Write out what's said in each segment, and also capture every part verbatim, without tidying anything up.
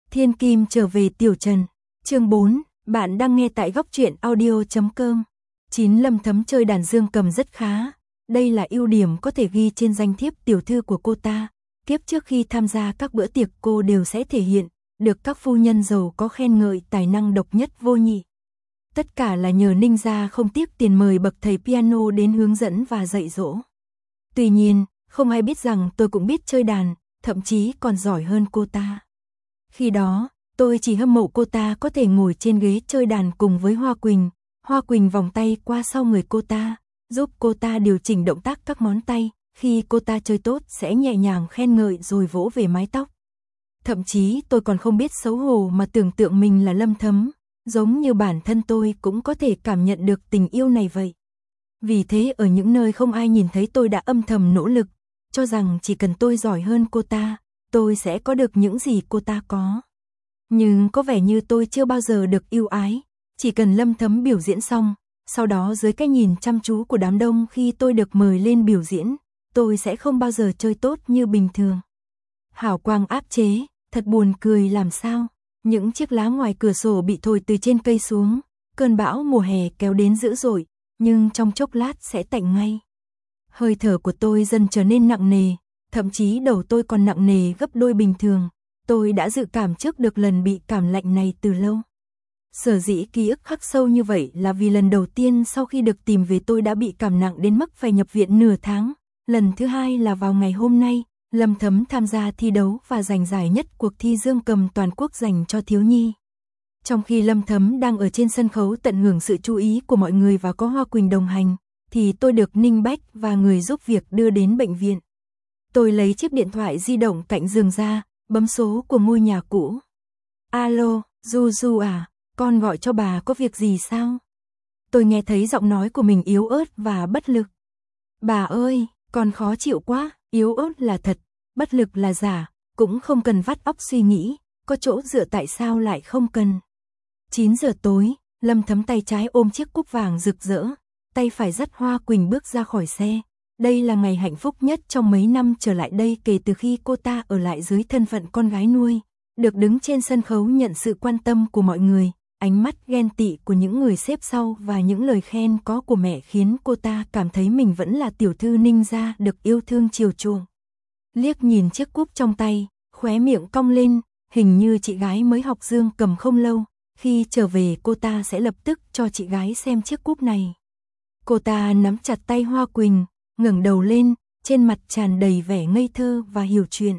Thiên Kim trở về Tiểu Trần. Chương bốn, bạn đang nghe tại góc truyện audio chấm com. chín Lâm Thấm chơi đàn dương cầm rất khá. Đây là ưu điểm có thể ghi trên danh thiếp tiểu thư của cô ta. Kiếp trước khi tham gia các bữa tiệc cô đều sẽ thể hiện, được các phu nhân giàu có khen ngợi tài năng độc nhất vô nhị. Tất cả là nhờ Ninh gia không tiếc tiền mời bậc thầy piano đến hướng dẫn và dạy dỗ. Tuy nhiên, không ai biết rằng tôi cũng biết chơi đàn, thậm chí còn giỏi hơn cô ta. Khi đó, tôi chỉ hâm mộ cô ta có thể ngồi trên ghế chơi đàn cùng với Hoa Quỳnh. Hoa Quỳnh vòng tay qua sau người cô ta, giúp cô ta điều chỉnh động tác các ngón tay. Khi cô ta chơi tốt sẽ nhẹ nhàng khen ngợi rồi vỗ về mái tóc. Thậm chí tôi còn không biết xấu hổ mà tưởng tượng mình là Lâm Thấm, giống như bản thân tôi cũng có thể cảm nhận được tình yêu này vậy. Vì thế ở những nơi không ai nhìn thấy tôi đã âm thầm nỗ lực, cho rằng chỉ cần tôi giỏi hơn cô ta, tôi sẽ có được những gì cô ta có. Nhưng có vẻ như tôi chưa bao giờ được ưu ái, chỉ cần Lâm Thấm biểu diễn xong, sau đó dưới cái nhìn chăm chú của đám đông khi tôi được mời lên biểu diễn, tôi sẽ không bao giờ chơi tốt như bình thường. Hào quang áp chế, thật buồn cười làm sao. Những chiếc lá ngoài cửa sổ bị thổi từ trên cây xuống, cơn bão mùa hè kéo đến dữ dội, nhưng trong chốc lát sẽ tạnh ngay. Hơi thở của tôi dần trở nên nặng nề, thậm chí đầu tôi còn nặng nề gấp đôi bình thường. Tôi đã dự cảm trước được lần bị cảm lạnh này từ lâu. Sở dĩ ký ức khắc sâu như vậy là vì lần đầu tiên sau khi được tìm về tôi đã bị cảm nặng đến mức phải nhập viện nửa tháng. Lần thứ hai là vào ngày hôm nay, Lâm Thấm tham gia thi đấu và giành giải nhất cuộc thi dương cầm toàn quốc dành cho thiếu nhi. Trong khi Lâm Thấm đang ở trên sân khấu tận hưởng sự chú ý của mọi người và có Hoa Quỳnh đồng hành, thì tôi được Ninh Bách và người giúp việc đưa đến bệnh viện. Tôi lấy chiếc điện thoại di động cạnh giường ra, bấm số của ngôi nhà cũ. Alo, Du Du à, con gọi cho bà có việc gì sao? Tôi nghe thấy giọng nói của mình yếu ớt và bất lực. Bà ơi, con khó chịu quá, yếu ớt là thật, bất lực là giả, cũng không cần vắt óc suy nghĩ, có chỗ dựa tại sao lại không cần. chín giờ tối, Lâm Thấm tay trái ôm chiếc cúp vàng rực rỡ, tay phải dắt Hoa Quỳnh bước ra khỏi xe. Đây là ngày hạnh phúc nhất trong mấy năm trở lại đây kể từ khi cô ta ở lại dưới thân phận con gái nuôi, được đứng trên sân khấu nhận sự quan tâm của mọi người, ánh mắt ghen tị của những người xếp sau và những lời khen có của mẹ khiến cô ta cảm thấy mình vẫn là tiểu thư Ninh gia được yêu thương chiều chuộng. Liếc nhìn chiếc cúp trong tay, khóe miệng cong lên, hình như chị gái mới học dương cầm không lâu, khi trở về cô ta sẽ lập tức cho chị gái xem chiếc cúp này. Cô ta nắm chặt tay Hoa Quỳnh, ngẩng đầu lên, trên mặt tràn đầy vẻ ngây thơ và hiểu chuyện.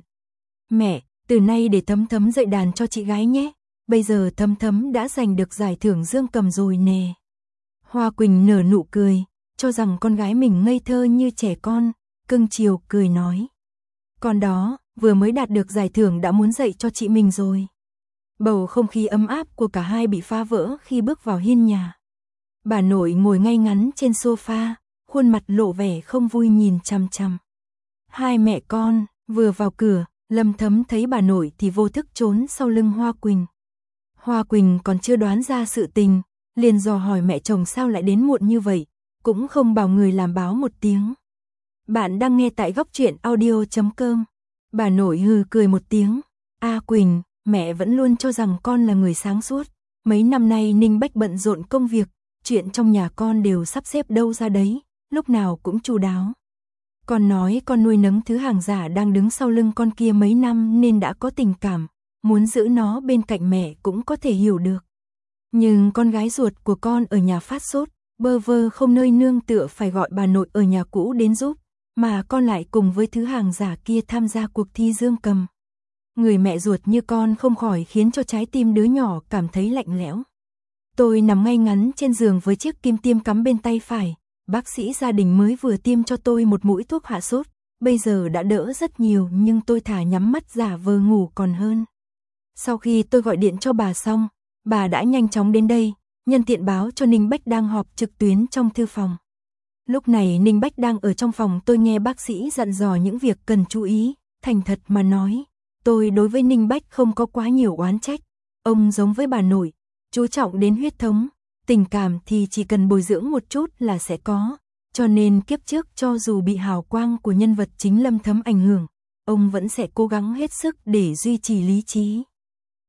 Mẹ, từ nay để Thấm Thấm dạy đàn cho chị gái nhé, bây giờ Thấm Thấm đã giành được giải thưởng dương cầm rồi nè. Hoa Quỳnh nở nụ cười, cho rằng con gái mình ngây thơ như trẻ con, cưng chiều cười nói. Con đó, vừa mới đạt được giải thưởng đã muốn dạy cho chị mình rồi. Bầu không khí ấm áp của cả hai bị phá vỡ khi bước vào hiên nhà. Bà nội ngồi ngay ngắn trên sofa, khuôn mặt lộ vẻ không vui nhìn chằm chằm. Hai mẹ con, vừa vào cửa, Lâm Thấm thấy bà nội thì vô thức trốn sau lưng Hoa Quỳnh. Hoa Quỳnh còn chưa đoán ra sự tình, liền dò hỏi mẹ chồng sao lại đến muộn như vậy, cũng không bảo người làm báo một tiếng. Bạn đang nghe tại góc truyện audio chấm com. Bà nội hừ cười một tiếng. A Quỳnh, mẹ vẫn luôn cho rằng con là người sáng suốt. Mấy năm nay Ninh Bách bận rộn công việc, chuyện trong nhà con đều sắp xếp đâu ra đấy, lúc nào cũng chu đáo. Con nói con nuôi nấng thứ hàng giả đang đứng sau lưng con kia mấy năm nên đã có tình cảm, muốn giữ nó bên cạnh mẹ cũng có thể hiểu được. Nhưng con gái ruột của con ở nhà phát sốt, bơ vơ không nơi nương tựa phải gọi bà nội ở nhà cũ đến giúp, mà con lại cùng với thứ hàng giả kia tham gia cuộc thi dương cầm. Người mẹ ruột như con không khỏi khiến cho trái tim đứa nhỏ cảm thấy lạnh lẽo. Tôi nằm ngay ngắn trên giường với chiếc kim tiêm cắm bên tay phải, bác sĩ gia đình mới vừa tiêm cho tôi một mũi thuốc hạ sốt, bây giờ đã đỡ rất nhiều nhưng tôi thà nhắm mắt giả vờ ngủ còn hơn. Sau khi tôi gọi điện cho bà xong, bà đã nhanh chóng đến đây, nhân tiện báo cho Ninh Bách đang họp trực tuyến trong thư phòng. Lúc này Ninh Bách đang ở trong phòng, tôi nghe bác sĩ dặn dò những việc cần chú ý, thành thật mà nói, tôi đối với Ninh Bách không có quá nhiều oán trách, ông giống với bà nội, chú trọng đến huyết thống, tình cảm thì chỉ cần bồi dưỡng một chút là sẽ có, cho nên kiếp trước cho dù bị hào quang của nhân vật chính Lâm Thấm ảnh hưởng, ông vẫn sẽ cố gắng hết sức để duy trì lý trí.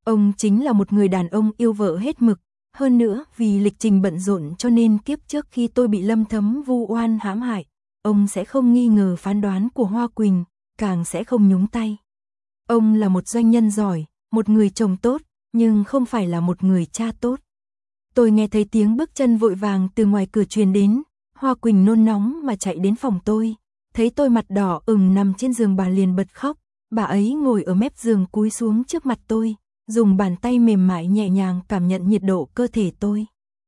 Ông chính là một người đàn ông yêu vợ hết mực, hơn nữa vì lịch trình bận rộn cho nên kiếp trước khi tôi bị Lâm Thấm vu oan hãm hại, ông sẽ không nghi ngờ phán đoán của Hoa Quỳnh, càng sẽ không nhúng tay. Ông là một doanh nhân giỏi, một người chồng tốt, nhưng không phải là một người cha tốt. Tôi nghe thấy tiếng bước chân vội vàng từ ngoài cửa truyền đến, Hoa Quỳnh nôn nóng mà chạy đến phòng tôi, thấy tôi mặt đỏ ửng nằm trên giường bà liền bật khóc, bà ấy ngồi ở mép giường cúi xuống trước mặt tôi, dùng bàn tay mềm mại nhẹ nhàng cảm nhận nhiệt độ cơ thể tôi.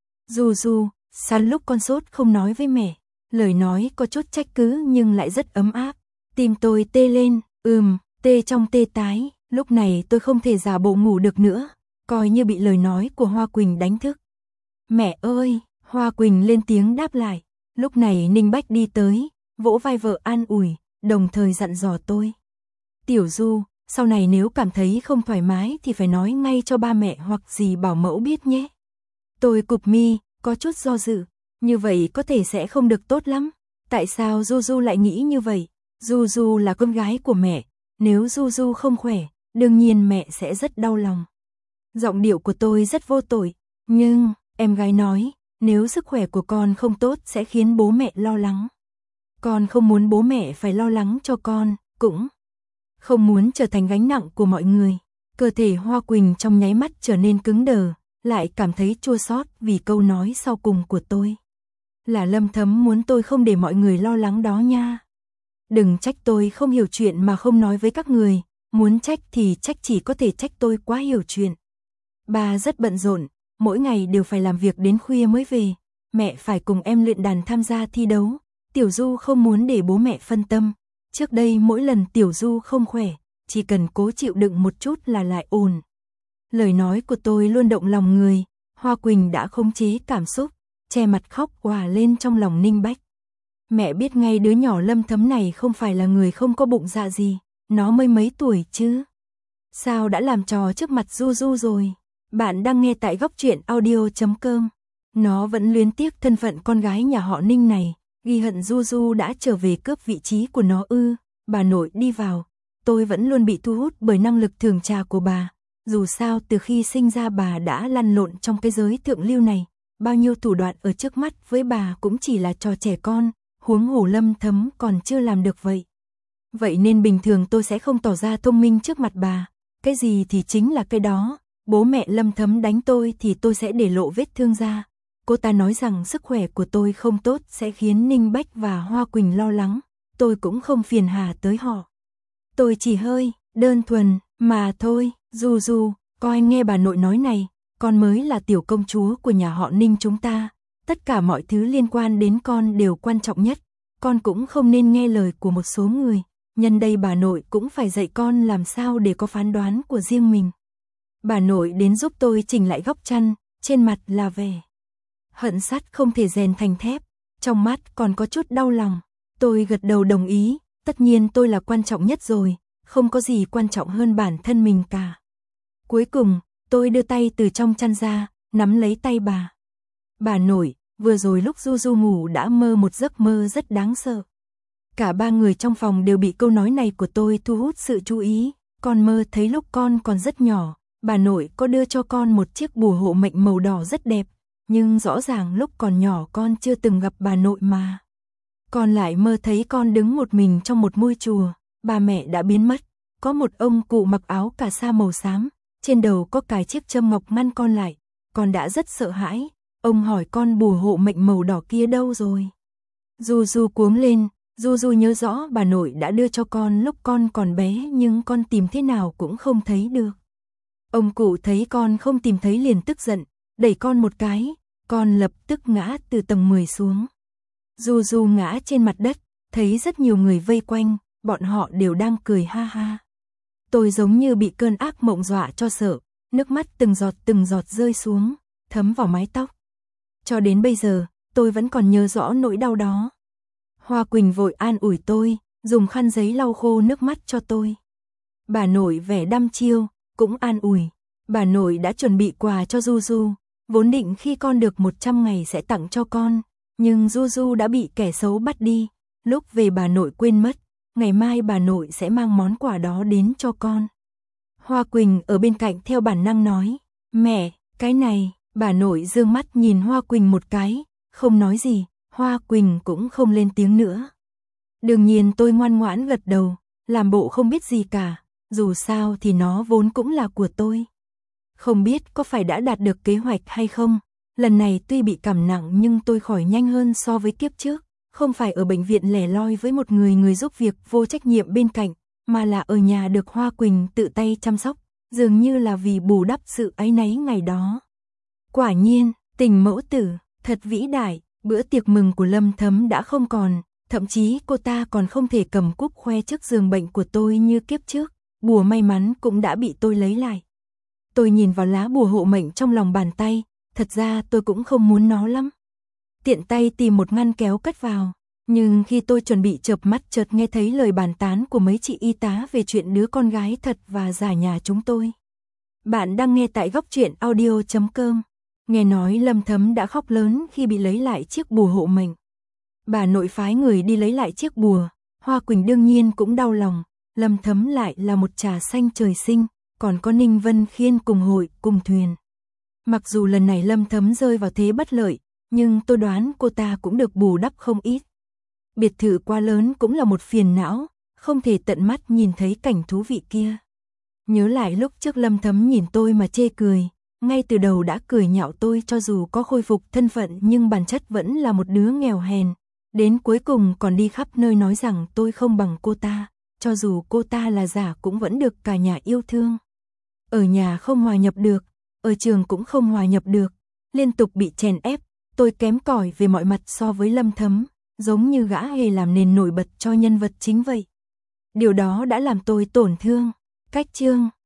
Du Du, sao lúc con sốt không nói với mẹ? Lời nói có chút trách cứ nhưng lại rất ấm áp. Tim tôi tê lên, ừm, tê trong tê tái, lúc này tôi không thể giả bộ ngủ được nữa, coi như bị lời nói của Hoa Quỳnh đánh thức. Mẹ ơi, Hoa Quỳnh lên tiếng đáp lại, lúc này Ninh Bách đi tới, vỗ vai vợ an ủi, đồng thời dặn dò tôi. Tiểu Du, sau này nếu cảm thấy không thoải mái thì phải nói ngay cho ba mẹ hoặc dì bảo mẫu biết nhé. Tôi cụp mi, có chút do dự, như vậy có thể sẽ không được tốt lắm. Tại sao Du Du lại nghĩ như vậy? Du Du là con gái của mẹ, nếu Du Du không khỏe, đương nhiên mẹ sẽ rất đau lòng. Giọng điệu của tôi rất vô tội, nhưng, em gái nói, nếu sức khỏe của con không tốt sẽ khiến bố mẹ lo lắng. Con không muốn bố mẹ phải lo lắng cho con, cũng không muốn trở thành gánh nặng của mọi người. Cơ thể Hoa Quỳnh trong nháy mắt trở nên cứng đờ, lại cảm thấy chua xót vì câu nói sau cùng của tôi. Là Lâm Thấm muốn tôi không để mọi người lo lắng đó nha. Đừng trách tôi không hiểu chuyện mà không nói với các người, muốn trách thì trách chỉ có thể trách tôi quá hiểu chuyện. Ba rất bận rộn, mỗi ngày đều phải làm việc đến khuya mới về, mẹ phải cùng em luyện đàn tham gia thi đấu, Tiểu Du không muốn để bố mẹ phân tâm. Trước đây mỗi lần Tiểu Du không khỏe, chỉ cần cố chịu đựng một chút là lại ổn. Lời nói của tôi luôn động lòng người, Hoa Quỳnh đã khống chế cảm xúc, che mặt khóc òa lên trong lòng Ninh Bách. Mẹ biết ngay đứa nhỏ Lâm Thấm này không phải là người không có bụng dạ gì, nó mới mấy tuổi chứ. Sao đã làm trò trước mặt Du Du rồi? Bạn đang nghe tại góc truyện audio chấm com. Nó vẫn luyến tiếc thân phận con gái nhà họ Ninh này, ghi hận Du Du đã trở về cướp vị trí của nó ư. Bà nội đi vào, tôi vẫn luôn bị thu hút bởi năng lực thưởng trà của bà. Dù sao từ khi sinh ra bà đã lăn lộn trong cái giới thượng lưu này, bao nhiêu thủ đoạn ở trước mắt với bà cũng chỉ là trò trẻ con, huống hồ Lâm Thấm còn chưa làm được vậy. Vậy nên bình thường tôi sẽ không tỏ ra thông minh trước mặt bà, cái gì thì chính là cái đó, bố mẹ Lâm Thấm đánh tôi thì tôi sẽ để lộ vết thương ra. Cô ta nói rằng sức khỏe của tôi không tốt sẽ khiến Ninh Bách và Hoa Quỳnh lo lắng, tôi cũng không phiền hà tới họ. Tôi chỉ hơi, đơn thuần, mà thôi. Du Du, coi nghe bà nội nói này, con mới là tiểu công chúa của nhà họ Ninh chúng ta, tất cả mọi thứ liên quan đến con đều quan trọng nhất, con cũng không nên nghe lời của một số người, nhân đây bà nội cũng phải dạy con làm sao để có phán đoán của riêng mình. Bà nội đến giúp tôi chỉnh lại góc chăn, trên mặt là vẻ hận sắt không thể rèn thành thép, trong mắt còn có chút đau lòng. Tôi gật đầu đồng ý, tất nhiên tôi là quan trọng nhất rồi, không có gì quan trọng hơn bản thân mình cả. Cuối cùng, tôi đưa tay từ trong chăn ra, nắm lấy tay bà. Bà nội, vừa rồi lúc Du Du ngủ đã mơ một giấc mơ rất đáng sợ. Cả ba người trong phòng đều bị câu nói này của tôi thu hút sự chú ý. Con mơ thấy lúc con còn rất nhỏ, bà nội có đưa cho con một chiếc bùa hộ mệnh màu đỏ rất đẹp, nhưng rõ ràng lúc còn nhỏ con chưa từng gặp bà nội mà. Con lại mơ thấy con đứng một mình trong một ngôi chùa, bà mẹ đã biến mất, có một ông cụ mặc áo cà sa màu xám, trên đầu có cài chiếc châm ngọc ngăn con lại, con đã rất sợ hãi, ông hỏi con bùa hộ mệnh màu đỏ kia đâu rồi. Du Du cuống lên, Du Du nhớ rõ bà nội đã đưa cho con lúc con còn bé nhưng con tìm thế nào cũng không thấy được. Ông cụ thấy con không tìm thấy liền tức giận, đẩy con một cái, con lập tức ngã từ tầng mười xuống. Du Du ngã trên mặt đất, thấy rất nhiều người vây quanh, bọn họ đều đang cười ha ha. Tôi giống như bị cơn ác mộng dọa cho sợ, nước mắt từng giọt từng giọt rơi xuống, thấm vào mái tóc. Cho đến bây giờ, tôi vẫn còn nhớ rõ nỗi đau đó. Hoa Quỳnh vội an ủi tôi, dùng khăn giấy lau khô nước mắt cho tôi. Bà nội vẻ đăm chiêu, cũng an ủi. Bà nội đã chuẩn bị quà cho Du Du, vốn định khi con được một trăm ngày sẽ tặng cho con, nhưng Du Du đã bị kẻ xấu bắt đi, lúc về bà nội quên mất, ngày mai bà nội sẽ mang món quà đó đến cho con. Hoa Quỳnh ở bên cạnh theo bản năng nói, mẹ, cái này, bà nội dương mắt nhìn Hoa Quỳnh một cái, không nói gì, Hoa Quỳnh cũng không lên tiếng nữa. Đương nhiên tôi ngoan ngoãn gật đầu, làm bộ không biết gì cả, dù sao thì nó vốn cũng là của tôi. Không biết có phải đã đạt được kế hoạch hay không, lần này tuy bị cảm nặng nhưng tôi khỏi nhanh hơn so với kiếp trước, không phải ở bệnh viện lẻ loi với một người người giúp việc vô trách nhiệm bên cạnh, mà là ở nhà được Hoa Quỳnh tự tay chăm sóc, dường như là vì bù đắp sự áy náy ngày đó. Quả nhiên, tình mẫu tử, thật vĩ đại, bữa tiệc mừng của Lâm Thấm đã không còn, thậm chí cô ta còn không thể cầm cúp khoe trước giường bệnh của tôi như kiếp trước, bùa may mắn cũng đã bị tôi lấy lại. Tôi nhìn vào lá bùa hộ mệnh trong lòng bàn tay, thật ra tôi cũng không muốn nó lắm. Tiện tay tìm một ngăn kéo cất vào, nhưng khi tôi chuẩn bị chợp mắt chợt nghe thấy lời bàn tán của mấy chị y tá về chuyện đứa con gái thật và giả nhà chúng tôi. Bạn đang nghe tại góc truyện audio chấm com. Nghe nói Lâm Thấm đã khóc lớn khi bị lấy lại chiếc bùa hộ mệnh. Bà nội phái người đi lấy lại chiếc bùa, Hoa Quỳnh đương nhiên cũng đau lòng, Lâm Thấm lại là một trà xanh trời sinh, còn có Ninh Vân Khiên cùng hội, cùng thuyền. Mặc dù lần này Lâm Thấm rơi vào thế bất lợi, nhưng tôi đoán cô ta cũng được bù đắp không ít. Biệt thự quá lớn cũng là một phiền não, không thể tận mắt nhìn thấy cảnh thú vị kia. Nhớ lại lúc trước Lâm Thấm nhìn tôi mà chê cười, ngay từ đầu đã cười nhạo tôi cho dù có khôi phục thân phận nhưng bản chất vẫn là một đứa nghèo hèn. Đến cuối cùng còn đi khắp nơi nói rằng tôi không bằng cô ta, cho dù cô ta là giả cũng vẫn được cả nhà yêu thương. Ở nhà không hòa nhập được, ở trường cũng không hòa nhập được, liên tục bị chèn ép, tôi kém cỏi về mọi mặt so với Lâm Thấm, giống như gã hề làm nền nổi bật cho nhân vật chính vậy. Điều đó đã làm tôi tổn thương. Cách chương